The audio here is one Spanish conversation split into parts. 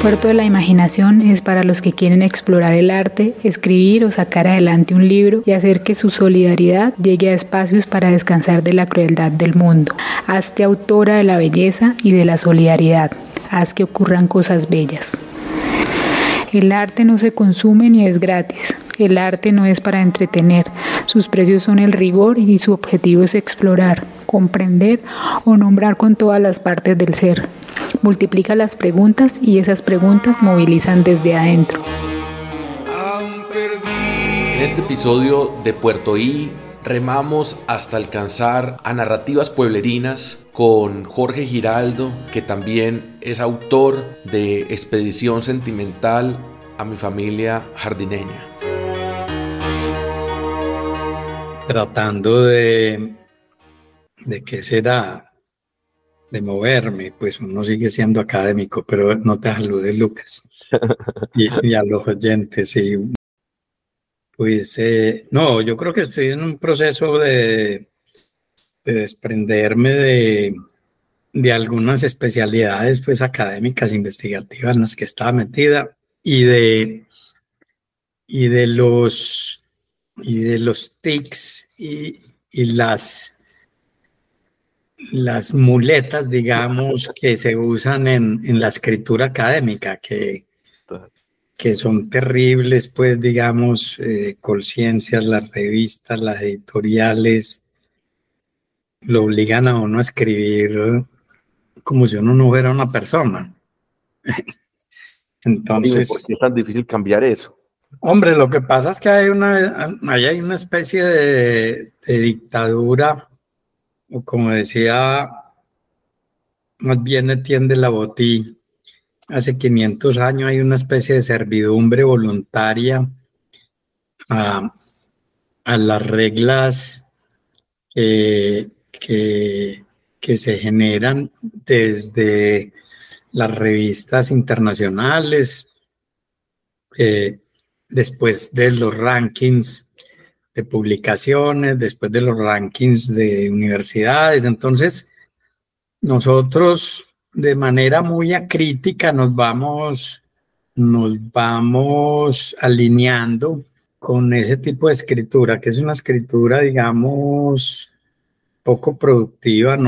Puerto de la Imaginación es para los que quieren explorar el arte, escribir o sacar adelante un libro y hacer que su solidaridad llegue a espacios para descansar de la crueldad del mundo. Hazte autora de la belleza y de la solidaridad. Haz que ocurran cosas bellas. El arte no se consume ni es gratis. El arte no es para entretener. Sus precios son el rigor y su objetivo es explorar, comprender o nombrar con todas las partes del ser. Multiplica las preguntas y esas preguntas movilizan desde adentro. En este episodio de Puerto I remamos hasta alcanzar a narrativas pueblerinas con Jorge Giraldo, que también es autor de Expedición Sentimental a mi familia jardineña. Tratando de qué será, de moverme, pues uno sigue siendo académico, pero no te saludes, Lucas, y a los oyentes. Y pues no, yo creo que estoy en un proceso de desprenderme de algunas especialidades pues académicas, investigativas en las que estaba metida y de los tics y las muletas, digamos, que se usan en la escritura académica, que son terribles, pues, digamos, Colciencias, las revistas, las editoriales, lo obligan a uno a escribir como si uno no fuera una persona. Entonces, ¿Por qué es tan difícil cambiar eso? Hombre, lo que pasa es que hay una especie de dictadura, o como decía más bien Etienne de la Boétie, hace 500 años hay una especie de servidumbre voluntaria a las reglas que se generan desde las revistas internacionales, después de los rankings de publicaciones, después de los rankings de universidades. Entonces, nosotros de manera muy acrítica nos vamos alineando con ese tipo de escritura, que es una escritura, digamos, poco productiva,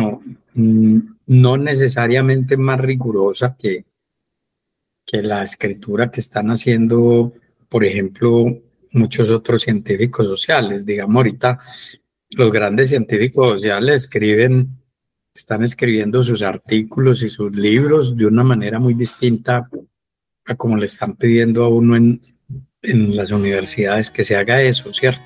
no necesariamente más rigurosa que la escritura que están haciendo, por ejemplo, muchos otros científicos sociales. Digamos, ahorita los grandes científicos sociales están escribiendo sus artículos y sus libros de una manera muy distinta a como le están pidiendo a uno en las universidades que se haga eso, ¿cierto?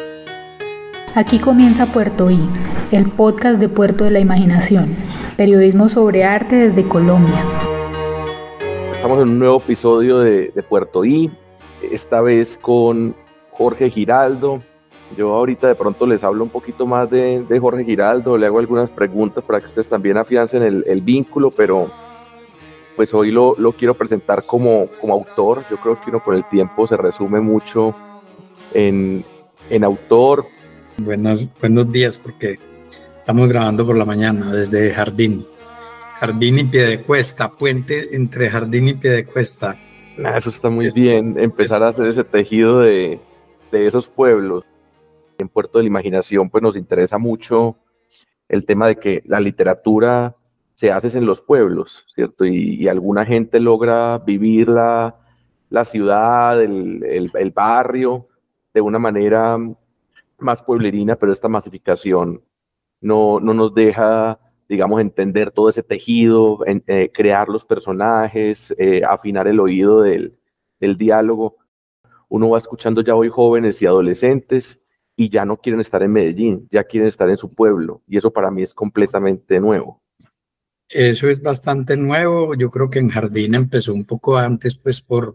Aquí comienza Puerto I, el podcast de Puerto de la Imaginación, periodismo sobre arte desde Colombia. Estamos en un nuevo episodio de Puerto I, esta vez con Jorge Giraldo. Yo ahorita de pronto les hablo un poquito más de Jorge Giraldo, le hago algunas preguntas para que ustedes también afiancen el vínculo, pero pues hoy lo quiero presentar como autor. Yo creo que uno con el tiempo se resume mucho en autor. Buenos días, porque estamos grabando por la mañana desde Jardín y Piedecuesta, puente entre Jardín y Piedecuesta. Eso está muy bien, empezar a hacer ese tejido de esos pueblos. En Puerto de la Imaginación pues nos interesa mucho el tema de que la literatura se hace en los pueblos, ¿cierto? Y alguna gente logra vivir la ciudad, el barrio de una manera más pueblerina, pero esta masificación no nos deja, digamos, entender todo ese tejido, crear los personajes, afinar el oído del diálogo. Uno va escuchando ya hoy jóvenes y adolescentes y ya no quieren estar en Medellín, ya quieren estar en su pueblo, y eso para mí es completamente nuevo. Eso es bastante nuevo. Yo creo que en Jardín empezó un poco antes, pues por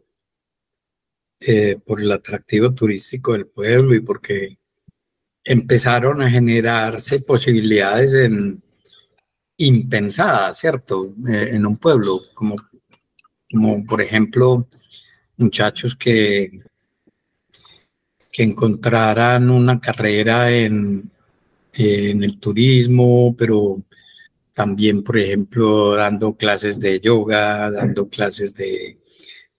el atractivo turístico del pueblo y porque empezaron a generarse posibilidades impensadas, ¿cierto? En un pueblo, como por ejemplo, muchachos que encontraran una carrera en el turismo, pero también, por ejemplo, dando clases de yoga, dando clases de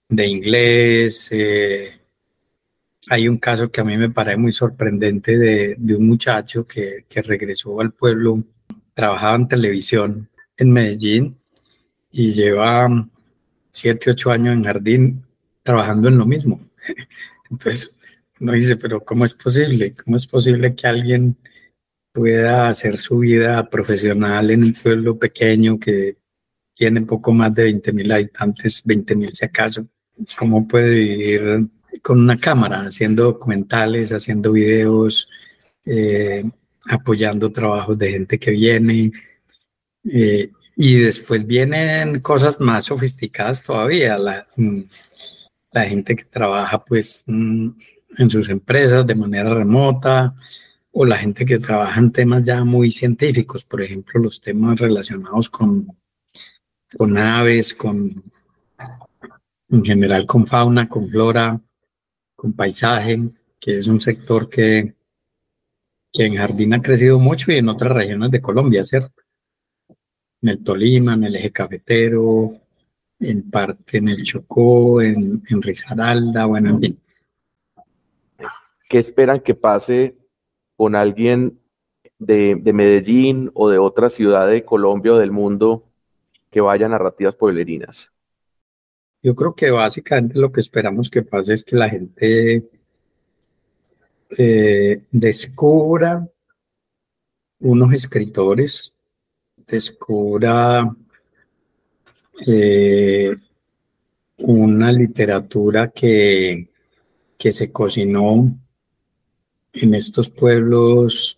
de inglés. Hay un caso que a mí me parece muy sorprendente de un muchacho que regresó al pueblo, trabajaba en televisión en Medellín y lleva 7, 8 años en jardín trabajando en lo mismo. Entonces uno dice, pero ¿cómo es posible? ¿Cómo es posible que alguien pueda hacer su vida profesional en un pueblo pequeño que tiene poco más de 20.000 habitantes, 20.000 si acaso? ¿Cómo puede vivir con una cámara, haciendo documentales, haciendo videos, eh, apoyando trabajos de gente que viene? Y después vienen cosas más sofisticadas todavía. La gente que trabaja pues en sus empresas de manera remota, o la gente que trabaja en temas ya muy científicos, por ejemplo, los temas relacionados con aves, en general con fauna, con flora, con paisaje, que es un sector que en Jardín ha crecido mucho y en otras regiones de Colombia, ¿cierto? En el Tolima, en el eje cafetero, en parte en el Chocó, en Risaralda, bueno, en fin. ¿Qué esperan que pase con alguien de Medellín o de otra ciudad de Colombia o del mundo que vaya a narrativas pueblerinas? Yo creo que básicamente lo que esperamos que pase es que la gente descubra unos escritores, descubra eh, una literatura que se cocinó en estos pueblos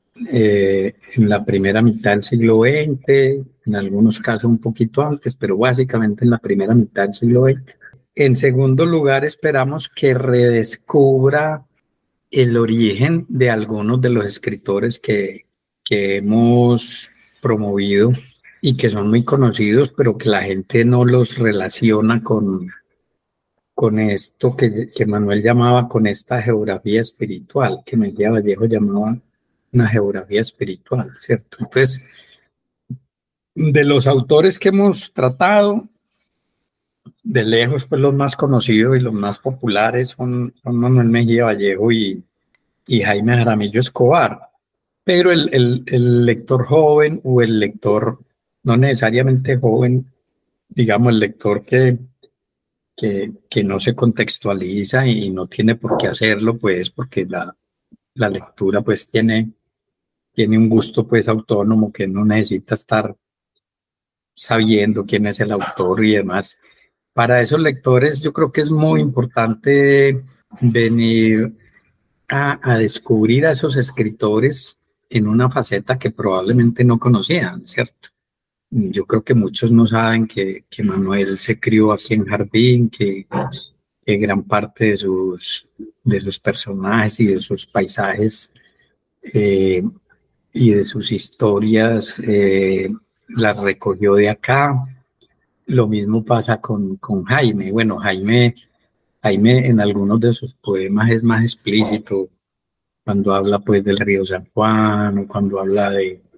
en la primera mitad del siglo XX, en algunos casos un poquito antes, pero básicamente en la primera mitad del siglo XX. En segundo lugar, esperamos que redescubra el origen de algunos de los escritores que hemos promovido y que son muy conocidos, pero que la gente no los relaciona con esto que Manuel llamaba, con esta geografía espiritual, que Mejía Vallejo llamaba una geografía espiritual, ¿cierto? Entonces, de los autores que hemos tratado, de lejos, pues los más conocidos y los más populares son Manuel Mejía Vallejo y Jaime Jaramillo Escobar. Pero el lector joven o el lector no necesariamente joven, digamos, el lector que no se contextualiza y no tiene por qué hacerlo, pues porque la lectura pues tiene un gusto pues autónomo que no necesita estar sabiendo quién es el autor y demás. Para esos lectores yo creo que es muy importante venir a descubrir a esos escritores en una faceta que probablemente no conocían, ¿cierto? Yo creo que muchos no saben que Manuel se crió aquí en Jardín, que gran parte de sus personajes y de sus paisajes eh, y de sus historias las recogió de acá. Lo mismo pasa con Jaime. Bueno, Jaime en algunos de sus poemas es más explícito cuando habla pues del río San Juan o cuando habla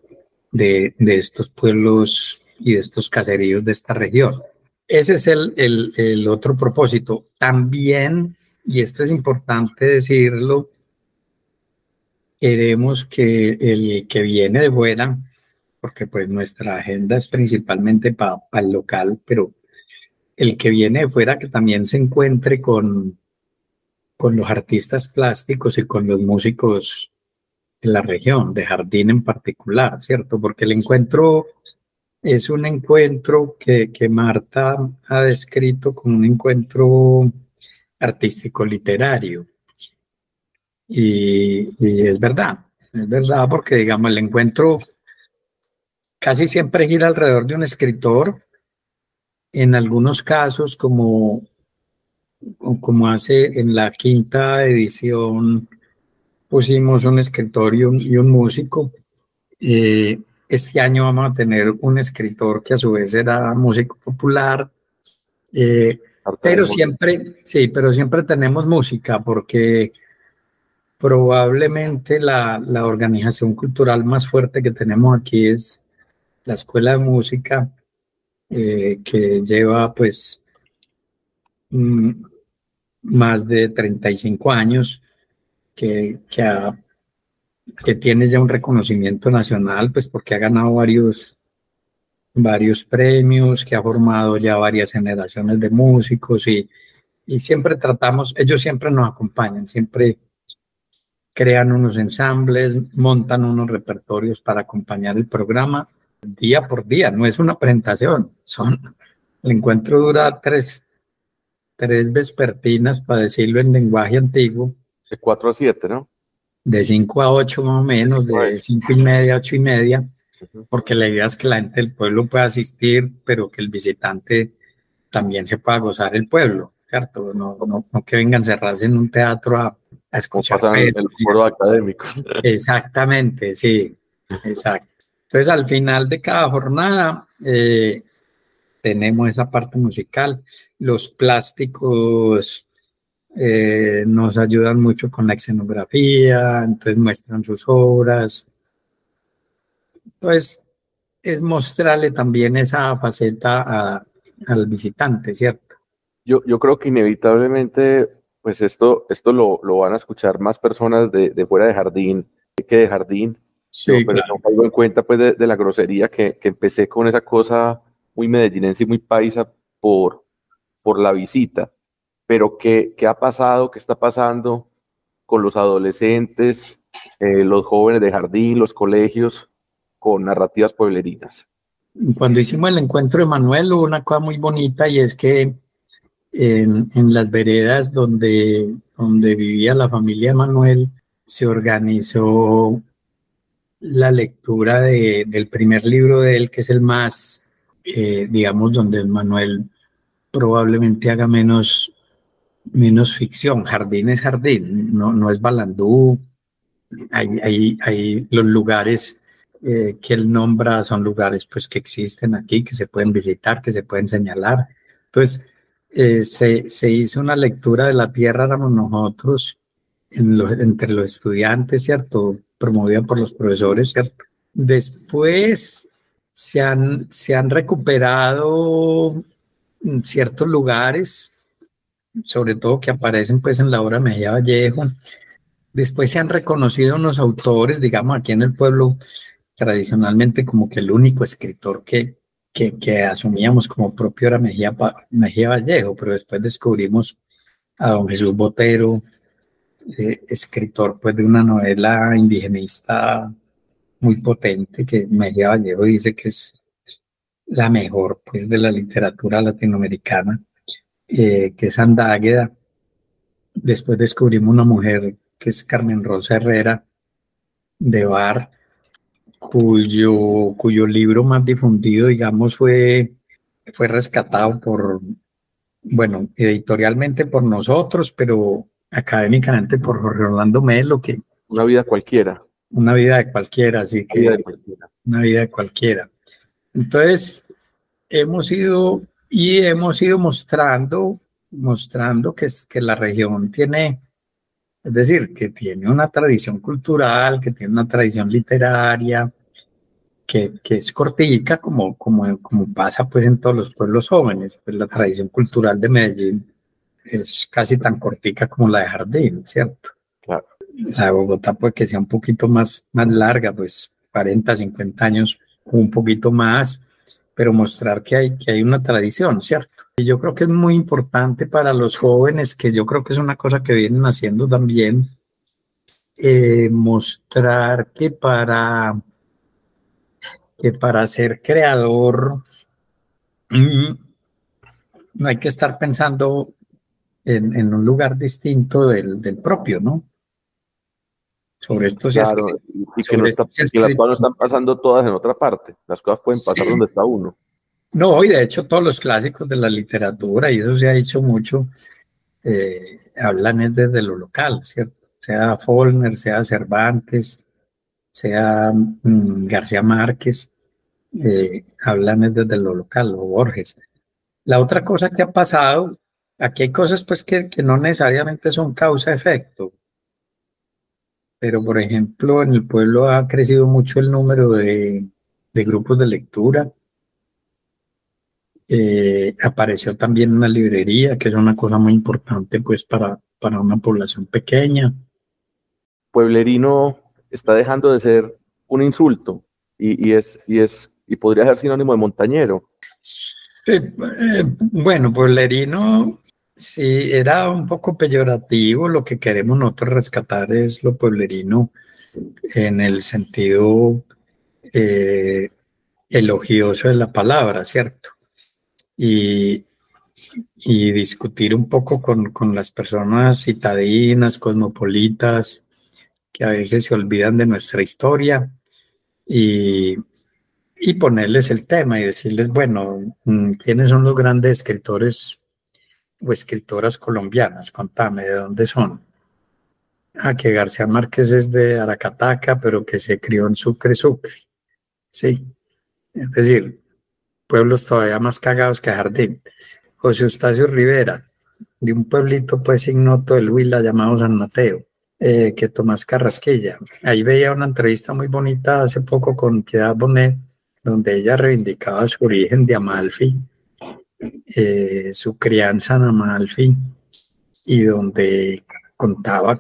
de estos pueblos y de estos caseríos de esta región. Ese es el otro propósito. También, y esto es importante decirlo, queremos que el que viene de fuera, porque pues nuestra agenda es principalmente para el local, pero el que viene de fuera que también se encuentre con los artistas plásticos y con los músicos en la región, de Jardín en particular, ¿cierto? Porque el encuentro es un encuentro que Marta ha descrito como un encuentro artístico literario. Y es verdad porque digamos el encuentro casi siempre gira alrededor de un escritor, en algunos casos como hace en la quinta edición pusimos un escritor y un músico. Este año vamos a tener un escritor que a su vez era músico popular, pero siempre tenemos música porque probablemente la organización cultural más fuerte que tenemos aquí es la Escuela de Música, que lleva pues mm, más de 35 años, que tiene ya un reconocimiento nacional, pues porque ha ganado varios premios, que ha formado ya varias generaciones de músicos y siempre tratamos, ellos siempre nos acompañan, siempre crean unos ensambles, montan unos repertorios para acompañar el programa día por día, no es una presentación, el encuentro dura tres vespertinas, para decirlo en lenguaje antiguo, De 4 a 7, ¿no? de 5 a 8 más o De menos, 5 a de 8. 5:30 a 8:30, Ujú. porque la idea es que la gente del pueblo pueda asistir, pero que el visitante también se pueda gozar el pueblo, ¿cierto? No que vengan cerrados en un teatro a Como escuchar pasa en el poesía. foro académico. Exactamente, sí, exacto. Entonces, al final de cada jornada tenemos esa parte musical. Los plásticos nos ayudan mucho con la escenografía, entonces muestran sus obras. Pues es mostrarle también esa faceta al visitante, ¿cierto? Yo creo que inevitablemente, pues esto lo van a escuchar más personas de fuera de jardín que de jardín. Sí, Pero claro. no caigo en cuenta pues de la grosería que empecé con esa cosa muy medellinense y muy paisa por la visita. Pero ¿qué ha pasado? ¿Qué está pasando con los adolescentes, los jóvenes de jardín, los colegios, con narrativas pueblerinas? Cuando hicimos el encuentro de Manuel hubo una cosa muy bonita y es que en las veredas donde vivía la familia de Manuel se organizó la lectura del primer libro de él, que es el más, digamos, donde Manuel probablemente haga menos ficción. Jardín es jardín, no es Balandú. Hay los lugares que él nombra, son lugares pues que existen aquí, que se pueden visitar, que se pueden señalar. Entonces, se hizo una lectura de la tierra, éramos nosotros, entre los estudiantes, ¿cierto? Promovida por los profesores, ¿cierto? Después se han recuperado ciertos lugares, sobre todo que aparecen pues en la obra Mejía Vallejo. Después se han reconocido unos autores, digamos, aquí en el pueblo, tradicionalmente como que el único escritor que asumíamos como propio era Mejía Vallejo, pero después descubrimos a don Jesús Botero, escritor pues de una novela indigenista muy potente, que Mejía Vallejo dice que es la mejor pues de la literatura latinoamericana, que es Andágueda. Después descubrimos una mujer que es Carmen Rosa Herrera de Bar, cuyo libro más difundido, digamos, fue rescatado bueno, editorialmente por nosotros, pero académicamente por Jorge Orlando Melo, que Una vida cualquiera, una vida de cualquiera, así una vida de que cualquiera. una vida de cualquiera. Entonces, hemos ido mostrando que la región tiene, es decir, que tiene una tradición cultural, que tiene una tradición literaria, que es cortica, como pasa pues en todos los pueblos jóvenes. Pues la tradición cultural de Medellín es casi tan cortica como la de Jardín, ¿cierto? Claro. La de Bogotá puede que sea un poquito más larga, pues 40, 50 años, un poquito más, pero mostrar que hay una tradición, ¿cierto? Y yo creo que es muy importante para los jóvenes, que yo creo que es una cosa que vienen haciendo también, mostrar que para ser creador no hay que estar pensando en un lugar distinto del propio, ¿no? Sobre esto se ha Claro, escrito. y que no Sobre esto está, se ha que las escrito. cosas no están pasando todas en otra parte. Las cosas pueden pasar Sí. donde está uno. No, y de hecho todos los clásicos de la literatura, y eso se ha dicho mucho, hablan es desde lo local, ¿cierto? Sea Faulkner, sea Cervantes, sea García Márquez, hablan es desde lo local, o Borges. La otra cosa que ha pasado, aquí hay cosas pues que no necesariamente son causa-efecto, pero por ejemplo en el pueblo ha crecido mucho el número de grupos de lectura, Apareció también una librería, que es una cosa muy importante pues para una población pequeña. Pueblerino está dejando de ser un insulto y podría ser sinónimo de montañero. Bueno, pueblerino, sí, era un poco peyorativo. Lo que queremos nosotros rescatar es lo pueblerino en el sentido eh, elogioso de la palabra, ¿cierto? Y, y discutir un poco con las personas citadinas, cosmopolitas, que a veces se olvidan de nuestra historia y, y ponerles el tema y decirles, bueno, ¿quiénes son los grandes escritores o escritoras colombianas? Contame, ¿de dónde son? Ah, que García Márquez es de Aracataca, pero que se crió en Sucre, Sucre. Sí, es decir, pueblos todavía más cagados que Jardín. José Eustacio Rivera, de un pueblito pues ignoto del Huila llamado San Mateo, que Tomás Carrasquilla. Ahí veía una entrevista muy bonita hace poco con Piedad Bonet, donde ella reivindicaba su origen de Amalfi, su crianza en Amalfi, y donde contaba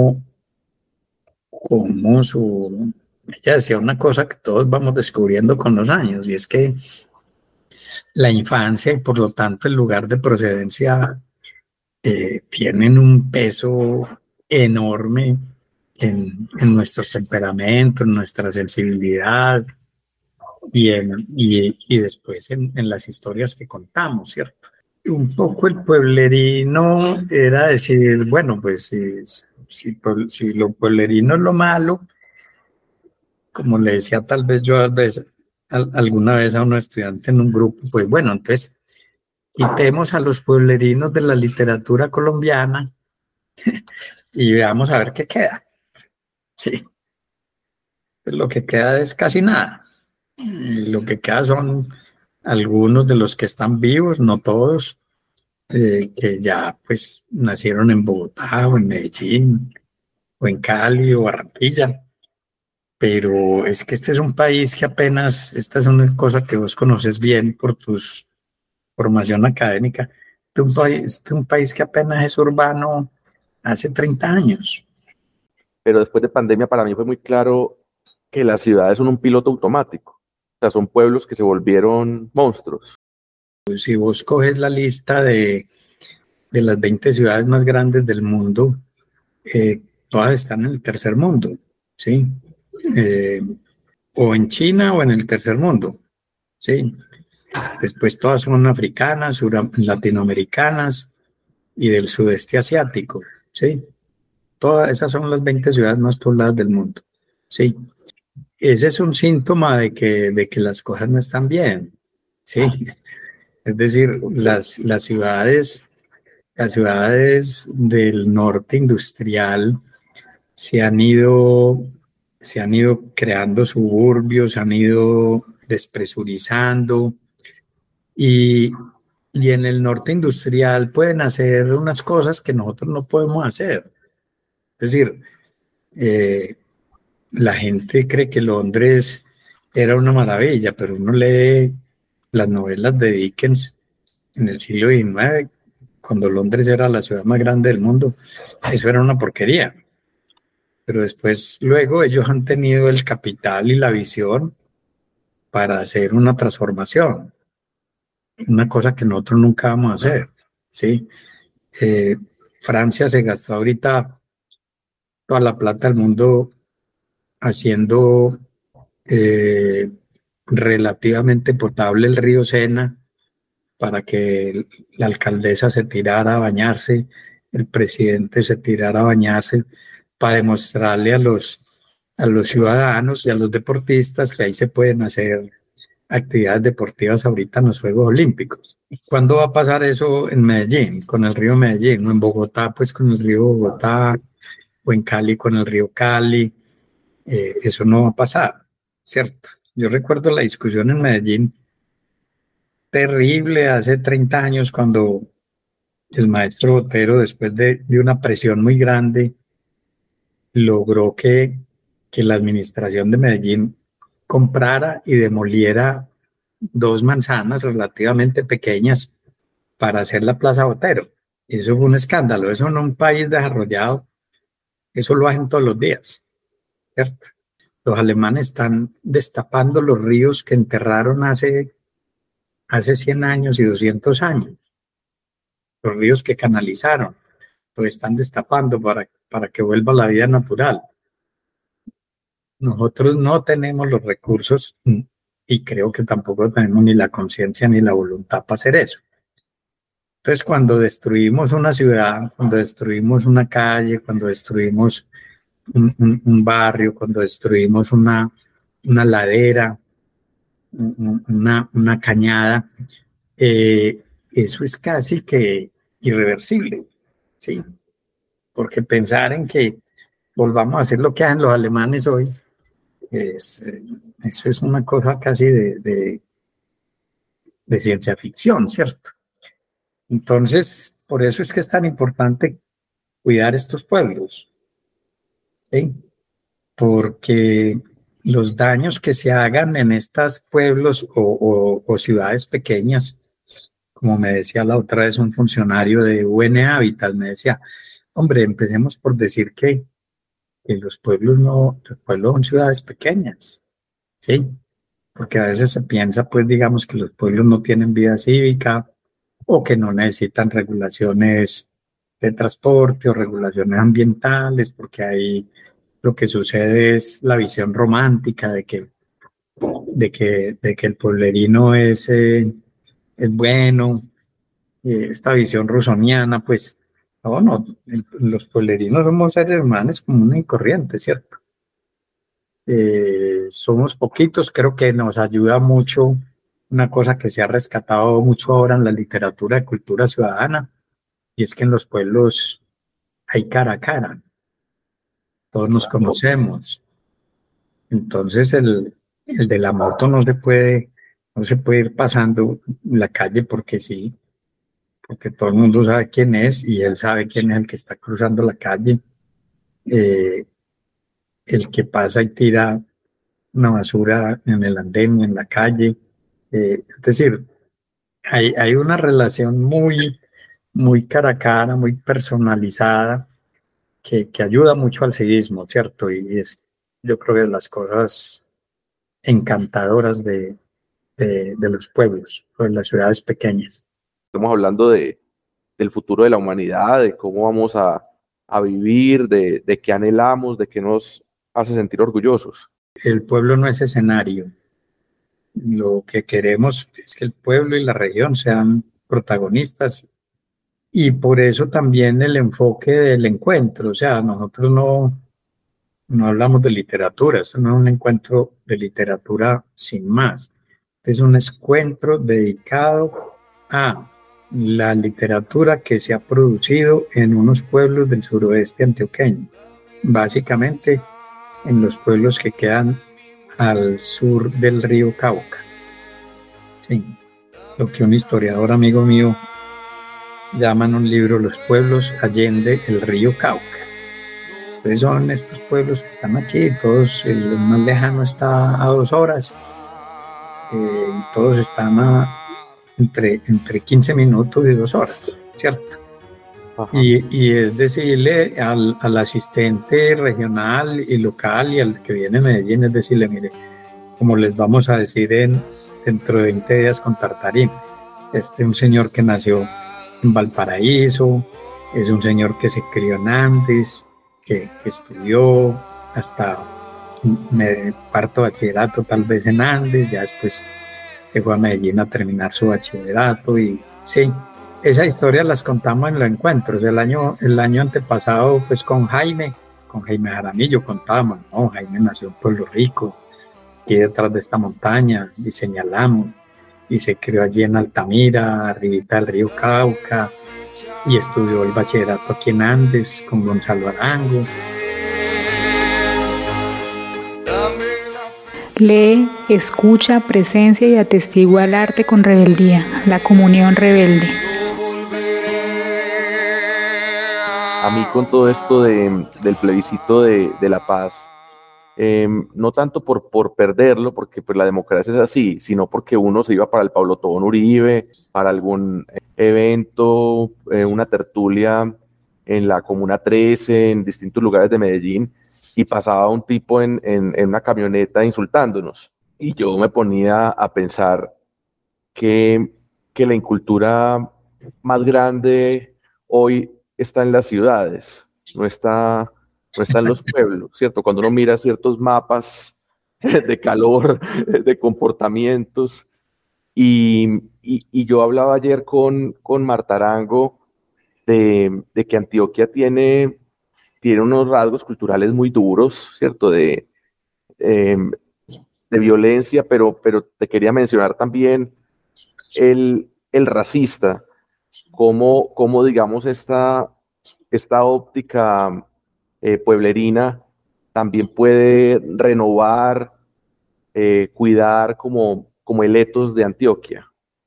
cómo ella decía una cosa que todos vamos descubriendo con los años, y es que la infancia y por lo tanto el lugar de procedencia tienen un peso enorme en nuestro temperamento, en nuestra sensibilidad y después en las historias que contamos, ¿cierto? Un poco el pueblerino era decir, bueno, pues si lo pueblerino es lo malo, como le decía tal vez yo alguna vez a un estudiante en un grupo, pues bueno, entonces quitemos a los pueblerinos de la literatura colombiana y veamos a ver qué queda. Sí, pues lo que queda es casi nada. Y lo que queda son algunos de los que están vivos, no todos, que ya pues nacieron en Bogotá o en Medellín o en Cali o Barranquilla. Pero es que este es un país que apenas, esta es una cosa que vos conoces bien por tu formación académica, de un país que apenas es urbano hace 30 años. Pero después de pandemia para mí fue muy claro que las ciudades son un piloto automático. O sea, son pueblos que se volvieron monstruos. Si vos coges la lista de las 20 ciudades más grandes del mundo, todas están en el tercer mundo, ¿sí? Eh, o en China o en el tercer mundo, ¿sí? Después todas son africanas, latinoamericanas y del sudeste asiático, ¿sí? Todas esas son las 20 ciudades más pobladas del mundo, ¿sí? Ese es un síntoma de que las cosas no están bien, ¿sí? Es decir, las ciudades del norte industrial se han ido, se han ido creando suburbios, se han ido despresurizando y, y en el norte industrial pueden hacer unas cosas que nosotros no podemos hacer. Es decir, eh, la gente cree que Londres era una maravilla, pero uno lee las novelas de Dickens en el siglo XIX, cuando Londres era la ciudad más grande del mundo, eso era una porquería. Pero después, luego ellos han tenido el capital y la visión para hacer una transformación, una cosa que nosotros nunca vamos a hacer, ¿sí? Eh, Francia se gastó ahorita toda la plata del mundo haciendo eh, relativamente potable el río Sena para que la alcaldesa se tirara a bañarse, el presidente se tirara a bañarse, para demostrarle a los ciudadanos y a los deportistas que ahí se pueden hacer actividades deportivas ahorita en los Juegos Olímpicos. ¿Cuándo va a pasar eso en Medellín, con el río Medellín, o en Bogotá, pues con el río Bogotá, o en Cali con el río Cali? Eso no va a pasar, ¿cierto? Yo recuerdo la discusión en Medellín terrible hace 30 años cuando el maestro Botero, después de una presión muy grande, logró que la administración de Medellín comprara y demoliera 2 manzanas relativamente pequeñas para hacer la Plaza Botero. Eso fue un escándalo. Eso en un país desarrollado, eso lo hacen todos los días, ¿cierto? Los alemanes están destapando los ríos que enterraron hace 100 años y 200 años. Los ríos que canalizaron, los están destapando para que vuelva la vida natural. Nosotros no tenemos los recursos y creo que tampoco tenemos ni la conciencia ni la voluntad para hacer eso. Entonces, cuando destruimos una ciudad, cuando destruimos una calle, cuando destruimos un barrio, cuando destruimos una ladera, una cañada, eso es casi que irreversible, ¿sí? Porque pensar en que volvamos a hacer lo que hacen los alemanes hoy, eso es una cosa casi de ciencia ficción, ¿cierto? Entonces, por eso es que es tan importante cuidar estos pueblos, ¿sí? Porque los daños que se hagan en estos pueblos o ciudades pequeñas, como me decía la otra vez un funcionario de UN Habitat, me decía, hombre, empecemos por decir que los pueblos son ciudades pequeñas, ¿sí? Porque a veces se piensa, pues, digamos, que los pueblos no tienen vida cívica o que no necesitan regulaciones de transporte o regulaciones ambientales, porque ahí lo que sucede es la visión romántica de que el pueblerino es bueno, esta visión rusoniana, pues, no, los pueblerinos somos seres humanos comunes y corrientes, ¿cierto? Somos poquitos, creo que nos ayuda mucho una cosa que se ha rescatado mucho ahora en la literatura de cultura ciudadana, y es que en los pueblos hay cara a cara, todos nos conocemos. Entonces el de la moto no se puede ir pasando la calle porque sí, porque todo el mundo sabe quién es y él sabe quién es el que está cruzando la calle. El que pasa y tira una basura en el andén, en la calle. Es decir, hay una relación muy, muy cara a cara, muy personalizada, que ayuda mucho al civismo, ¿cierto? Y es, yo creo que es las cosas encantadoras de los pueblos, de las ciudades pequeñas. Estamos hablando del futuro de la humanidad, de cómo vamos a vivir, de qué anhelamos, de qué nos hace sentir orgullosos. El pueblo no es escenario. Lo que queremos es que el pueblo y la región sean protagonistas, y por eso también el enfoque del encuentro. O sea, nosotros no hablamos de literatura, esto no es un encuentro de literatura sin más, es un encuentro dedicado a la literatura que se ha producido en unos pueblos del suroeste antioqueño, básicamente en los pueblos que quedan al sur del río Cauca. Sí, lo que un historiador amigo mío llama en un libro Los pueblos allende el río Cauca. Entonces son estos pueblos que están aquí, todos, el más lejano está a 2 horas, todos están entre 15 minutos y 2 horas, ¿cierto? Y es decirle al asistente regional y local y al que viene a Medellín, es decirle, mire, como les vamos a decir dentro de 20 días con Tartarín, un señor que nació en Valparaíso, es un señor que se crió en Andes, que estudió hasta cuarto bachillerato tal vez en Andes, ya después llegó a Medellín a terminar su bachillerato. Y sí, esa historia las contamos en los encuentros. El año antepasado, pues con Jaime Jaramillo contábamos, no, Jaime nació en Pueblo Rico, y detrás de esta montaña, y señalamos, y se crió allí en Altamira, arribita del río Cauca, y estudió el bachillerato aquí en Andes con Gonzalo Arango. Lee, escucha, presencia y atestigua el arte con rebeldía, la comunión rebelde. A mí con todo esto del plebiscito de la paz, no tanto por perderlo, porque pues la democracia es así, sino porque uno se iba para el Pablo Tobón Uribe, para algún evento, una tertulia en la Comuna 13, en distintos lugares de Medellín, y pasaba un tipo en una camioneta insultándonos. Y yo me ponía a pensar que la incultura más grande hoy está en las ciudades, no está en los pueblos, ¿cierto? Cuando uno mira ciertos mapas de calor, de comportamientos, y yo hablaba ayer con Marta Arango de que Antioquia tiene unos rasgos culturales muy duros, ¿cierto? Eh, de violencia, pero te quería mencionar también el racista, cómo digamos, esta óptica pueblerina también puede renovar, cuidar como el etos de Antioquia.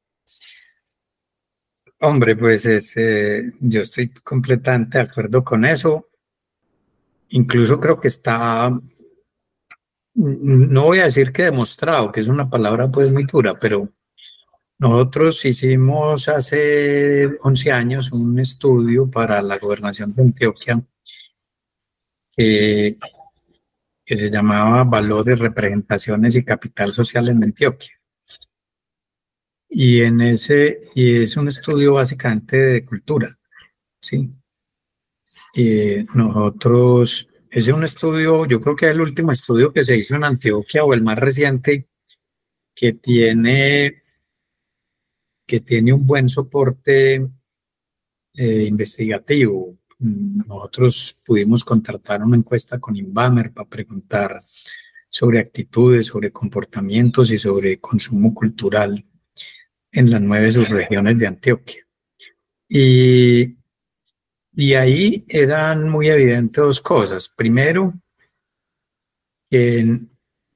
Hombre, pues yo estoy completamente de acuerdo con eso. Incluso creo que está, no voy a decir que demostrado, que es una palabra pues muy dura, pero nosotros hicimos hace 11 años un estudio para la gobernación de Antioquia eh, que se llamaba Valores, Representaciones y Capital Social en Antioquia. Y es un estudio básicamente de cultura, ¿sí? Nosotros, ese es un estudio, yo creo que es el último estudio que se hizo en Antioquia o el más reciente que tiene un buen soporte investigativo. Nosotros pudimos contratar una encuesta con Inbamer para preguntar sobre actitudes, sobre comportamientos y sobre consumo cultural en las 9 subregiones de Antioquia. Y ahí eran muy evidentes dos cosas. Primero, que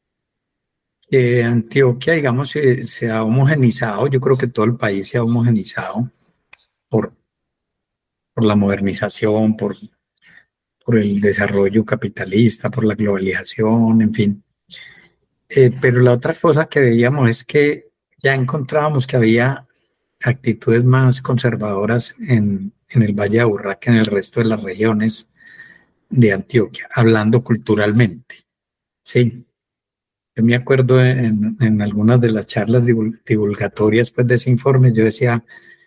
Antioquia, digamos, se ha homogenizado. Yo creo que todo el país se ha homogenizado por, por la modernización, por el desarrollo capitalista, por la globalización, en fin. Pero la otra cosa que veíamos es que ya encontrábamos que había actitudes más conservadoras en el Valle de Aburrá que en el resto de las regiones de Antioquia, hablando culturalmente. Sí, yo me acuerdo en algunas de las charlas divulgatorias pues, de ese informe, yo decía,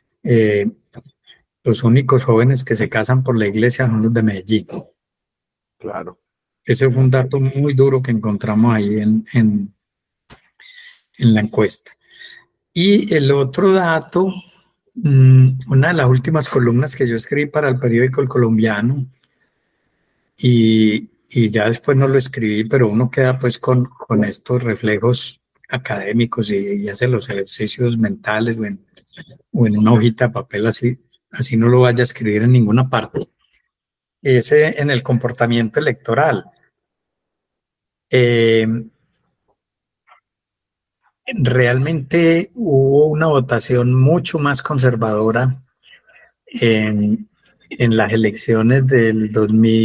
los únicos jóvenes que se casan por la iglesia son los de Medellín. Claro. Ese fue un dato muy duro que encontramos ahí en la encuesta. Y el otro dato, una de las últimas columnas que yo escribí para el periódico El Colombiano, y ya después no lo escribí, pero uno queda pues con estos reflejos académicos y hace los ejercicios mentales o en una hojita de papel así no lo vaya a escribir en ninguna parte. Ese en el comportamiento electoral. Realmente hubo una votación mucho más conservadora en las elecciones del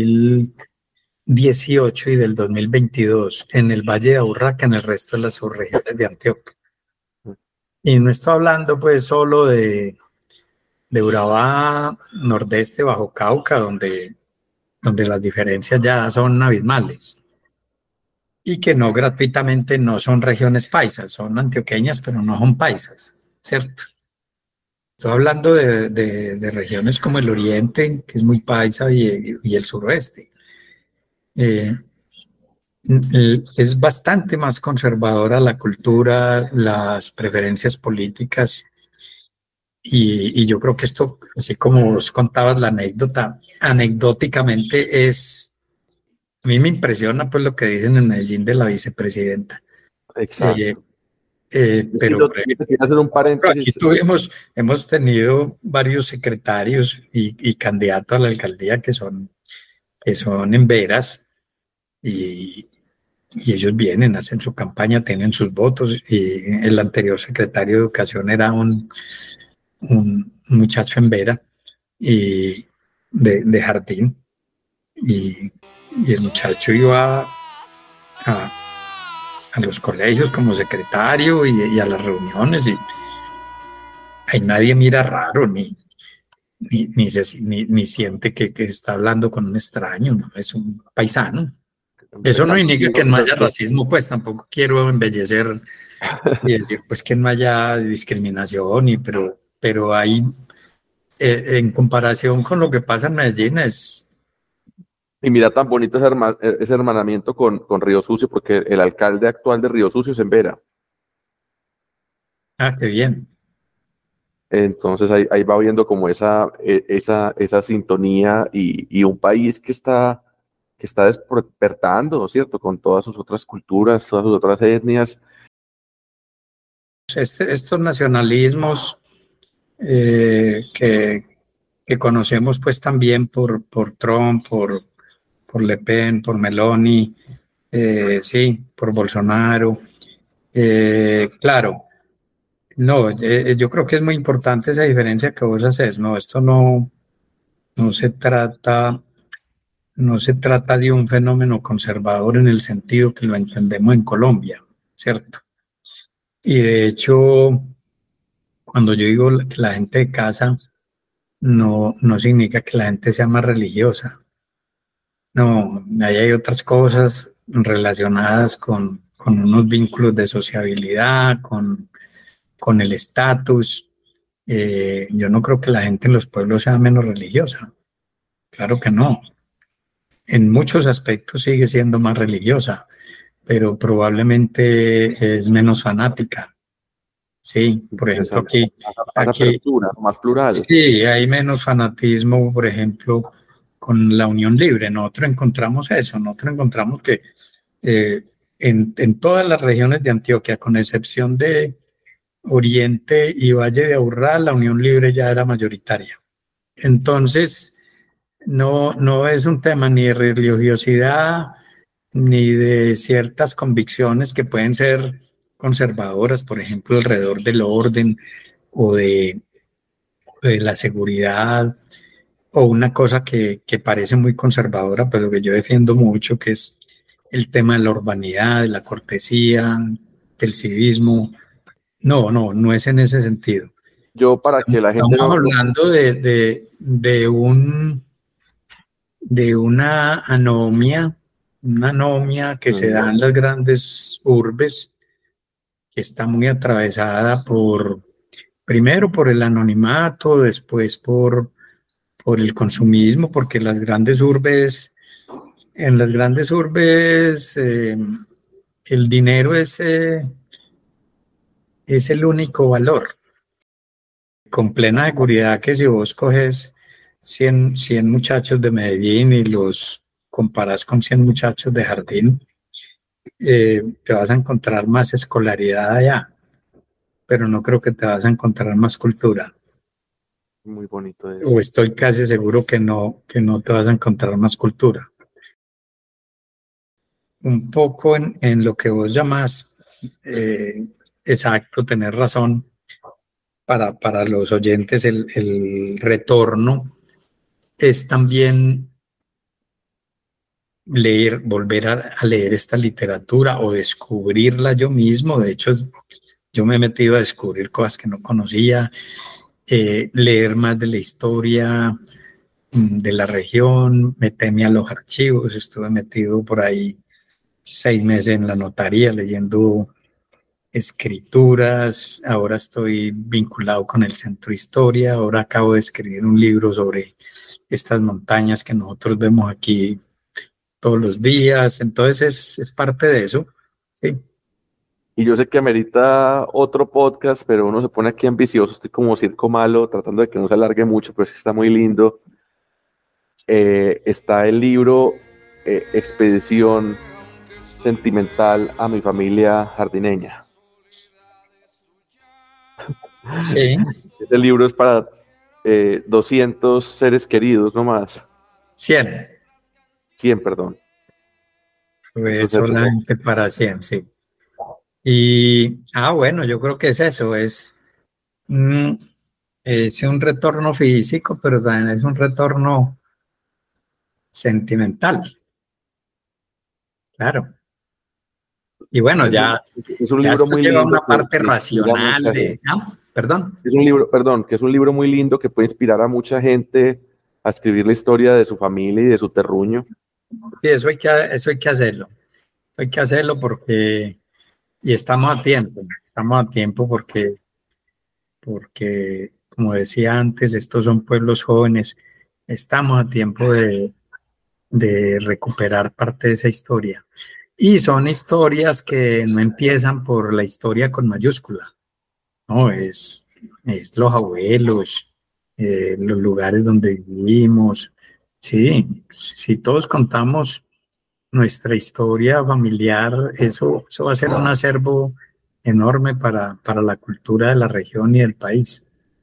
2018 y del 2022 en el Valle de Aburrá que en el resto de las subregiones de Antioquia. Y no estoy hablando pues solo de Urabá, Nordeste, Bajo Cauca, donde las diferencias ya son abismales. Y que no gratuitamente no son regiones paisas, son antioqueñas, pero no son paisas, ¿cierto? Estoy hablando de regiones como el oriente, que es muy paisa, y el suroeste. Es bastante más conservadora la cultura, las preferencias políticas, y yo creo que esto, así como vos contabas la anécdota, anecdóticamente a mí me impresiona pues lo que dicen en Medellín de la vicepresidenta. Exacto. Pero quiero hacer un paréntesis. Aquí hemos tenido varios secretarios y candidatos a la alcaldía que son en veras y ellos vienen, hacen su campaña, tienen sus votos y el anterior secretario de Educación era un muchacho en vera y de jardín y el muchacho iba a, a los colegios como secretario y a las reuniones, y ahí nadie mira raro ni siente que está hablando con un extraño, ¿no? Es un paisano. Eso no indica que no haya racismo, pues tampoco quiero embellecer y decir pues que no haya discriminación, pero hay, en comparación con lo que pasa en Medellín, es... Y mira tan bonito ese hermanamiento con Río Sucio, porque el alcalde actual de Río Sucio es en Vera. Ah, qué bien. Entonces ahí va viendo como esa sintonía y un país que está despertando, ¿cierto? Con todas sus otras culturas, todas sus otras etnias. Estos nacionalismos que conocemos pues también por Trump, por Le Pen, por Meloni, sí, por Bolsonaro. Claro, no, yo creo que es muy importante esa diferencia que vos haces. No, esto no se trata, no se trata de un fenómeno conservador en el sentido que lo entendemos en Colombia, ¿cierto? Y de hecho, cuando yo digo que la gente de casa, no significa que la gente sea más religiosa. No, ahí hay otras cosas relacionadas con unos vínculos de sociabilidad, con el estatus. Yo no creo que la gente en los pueblos sea menos religiosa. Claro que no. En muchos aspectos sigue siendo más religiosa, pero probablemente es menos fanática. Sí, por ejemplo, Más apertura, más plural. sí, hay menos fanatismo, por ejemplo, con la Unión Libre. Nosotros encontramos eso, nosotros encontramos que eh, en todas las regiones de Antioquia, con excepción de Oriente y Valle de Aburrá, la Unión Libre ya era mayoritaria. Entonces, no es un tema ni de religiosidad ni de ciertas convicciones que pueden ser conservadoras, por ejemplo, alrededor del orden o de la seguridad, o una cosa que parece muy conservadora, pero que yo defiendo mucho, que es el tema de la urbanidad, de la cortesía, del civismo. No es en ese sentido. Yo para que la gente Estamos hablando de una anomia que se da en las grandes urbes, que está muy atravesada primero por el anonimato, después por el consumismo, porque en las grandes urbes, el dinero es el único valor, con plena seguridad que si vos coges 100 muchachos de Medellín y los comparas con 100 muchachos de Jardín, te vas a encontrar más escolaridad allá, pero no creo que te vas a encontrar más cultura. muy bonito eso. O estoy casi seguro que no te vas a encontrar más cultura. Un poco en lo que vos llamás, exacto, tener razón, para los oyentes, el retorno es también volver a leer esta literatura o descubrirla yo mismo. De hecho, yo me he metido a descubrir cosas que no conocía, leer más de la historia de la región, meterme a los archivos. Estuve metido por ahí 6 meses en la notaría leyendo escrituras. Ahora estoy vinculado con el Centro Historia. Ahora acabo de escribir un libro sobre estas montañas que nosotros vemos aquí todos los días. Entonces es parte de eso. Sí. Y yo sé que amerita otro podcast, pero uno se pone aquí ambicioso, estoy como circo malo, tratando de que no se alargue mucho, pero sí está muy lindo. Está el libro Expedición Sentimental a mi familia jardineña. Sí. Ese libro es para 200 seres queridos nomás. 100. 100, perdón. Pues solamente para 100, sí. Y, bueno, yo creo que es eso, es un retorno físico, pero también es un retorno sentimental. Claro. Y bueno, ya, es un ya libro esto muy lleva lindo una parte que inspira a racional mucha de, gente. perdón. Es un libro, perdón, que es un libro muy lindo que puede inspirar a mucha gente a escribir la historia de su familia y de su terruño. Sí, eso hay que hacerlo. Hay que hacerlo porque, y estamos a tiempo porque, como decía antes, estos son pueblos jóvenes, estamos a tiempo de recuperar parte de esa historia. Y son historias que no empiezan por la historia con mayúscula, ¿no? Es los abuelos, los lugares donde vivimos. Sí, si todos contamos nuestra historia familiar, eso va a ser un acervo enorme para la cultura de la región y del país.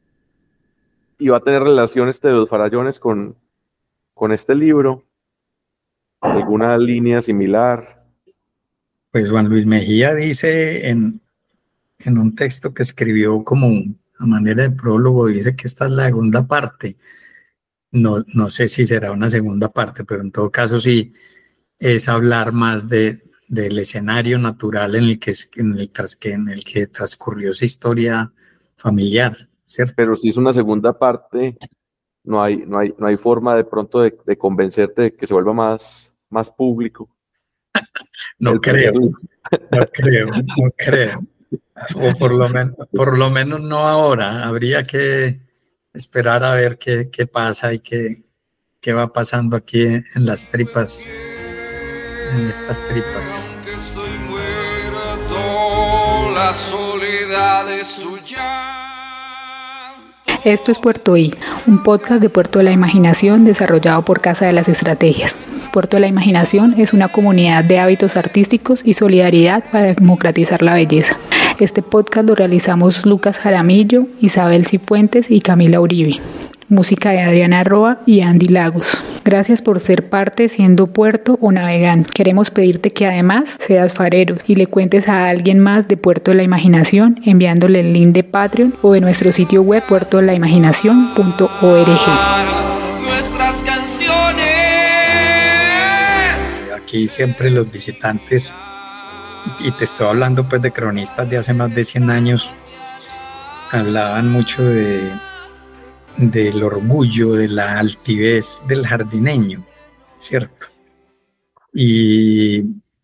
Y va a tener relación de los farallones con este libro, alguna línea similar. Pues Juan Luis Mejía dice en un texto que escribió como a manera de prólogo, dice que esta es la segunda parte. No, no sé si será una segunda parte, pero en todo caso sí es hablar más del escenario natural en el que transcurrió esa historia familiar, ¿cierto? Pero si es una segunda parte, no hay forma de pronto de convencerte de que se vuelva más público No el creo, primer libro. no creo. O por lo menos no ahora. Habría que esperar a ver qué pasa y qué va pasando aquí en las tripas, en estas tripas. Que estoy muerto, la soledad es tu llanto. Esto es Puerto I, un podcast de Puerto de la Imaginación desarrollado por Casa de las Estrategias. Puerto de la Imaginación es una comunidad de hábitos artísticos y solidaridad para democratizar la belleza. Este podcast lo realizamos Lucas Jaramillo, Isabel Cifuentes y Camila Uribe. Música de Adriana Roa y Andy Lagos. Gracias por ser parte siendo puerto o navegante. Queremos pedirte que además seas farero y le cuentes a alguien más de Puerto de la Imaginación enviándole el link de Patreon o de nuestro sitio web puertodelaimaginacion.org. Nuestras canciones. Aquí siempre los visitantes, y te estoy hablando pues de cronistas de hace más de 100 años, hablaban mucho del orgullo, de la altivez del jardineño, ¿cierto? Y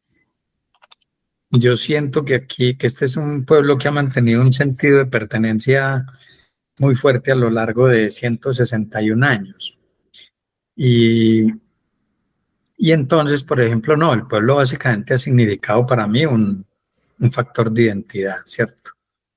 yo siento que que este es un pueblo que ha mantenido un sentido de pertenencia muy fuerte a lo largo de 161 años. Y entonces, por ejemplo, no, el pueblo básicamente ha significado para mí un factor de identidad, ¿cierto?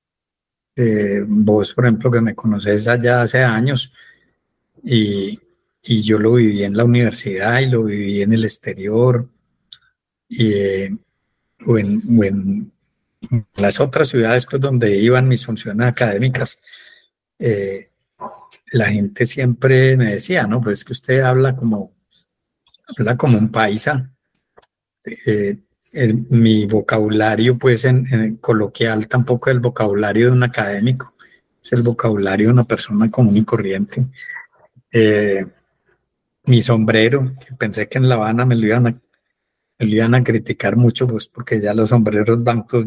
Vos, por ejemplo, que me conoces allá hace años y, y yo lo viví en la universidad y lo viví en el exterior y, o en las otras ciudades pues, donde iban mis funciones académicas, eh, la gente siempre me decía, no, pues es que usted habla como un paisa. Eh, Mi vocabulario, pues en coloquial, tampoco es el vocabulario de un académico, es el vocabulario de una persona común y corriente. Eh, Mi sombrero, que pensé que en La Habana me lo iban a criticar mucho, pues porque ya los sombreros blancos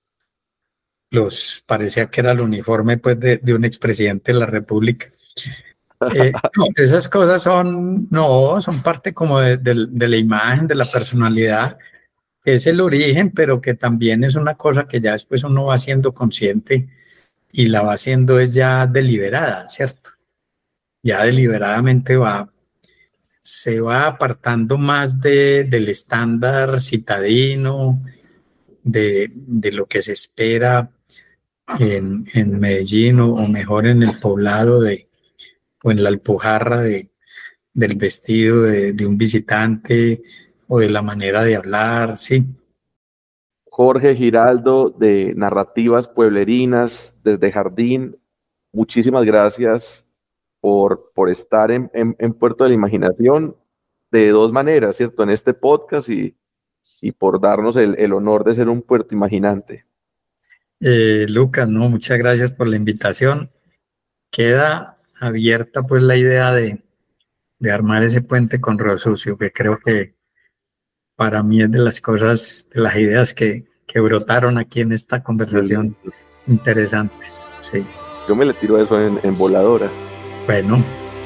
los parecía que era el uniforme pues de un expresidente de la República. No, esas cosas son parte como de la imagen, de la personalidad, que es el origen, pero que también es una cosa que ya después uno va siendo consciente y la va haciendo es ya deliberada, ¿cierto? Ya deliberadamente se va apartando más del estándar citadino, de lo que se espera en Medellín o mejor en el poblado o en la Alpujarra del vestido de un visitante o de la manera de hablar, sí. Jorge Giraldo de Narrativas Pueblerinas desde Jardín, muchísimas gracias por estar en Puerto de la Imaginación de dos maneras, ¿cierto? En este podcast y por darnos el honor de ser un puerto imaginante. Lucas, no, muchas gracias por la invitación. Queda abierta pues la idea de armar ese puente con Río Sucio, que creo que para mí es de las cosas, de las ideas que que brotaron aquí en esta conversación interesantes. Sí. Yo me le tiro a eso en voladora. Bueno.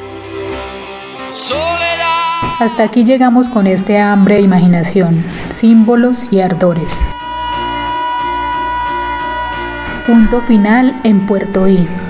Soledad. Hasta aquí llegamos con este hambre de imaginación, símbolos y ardores. Punto final en Puerto I.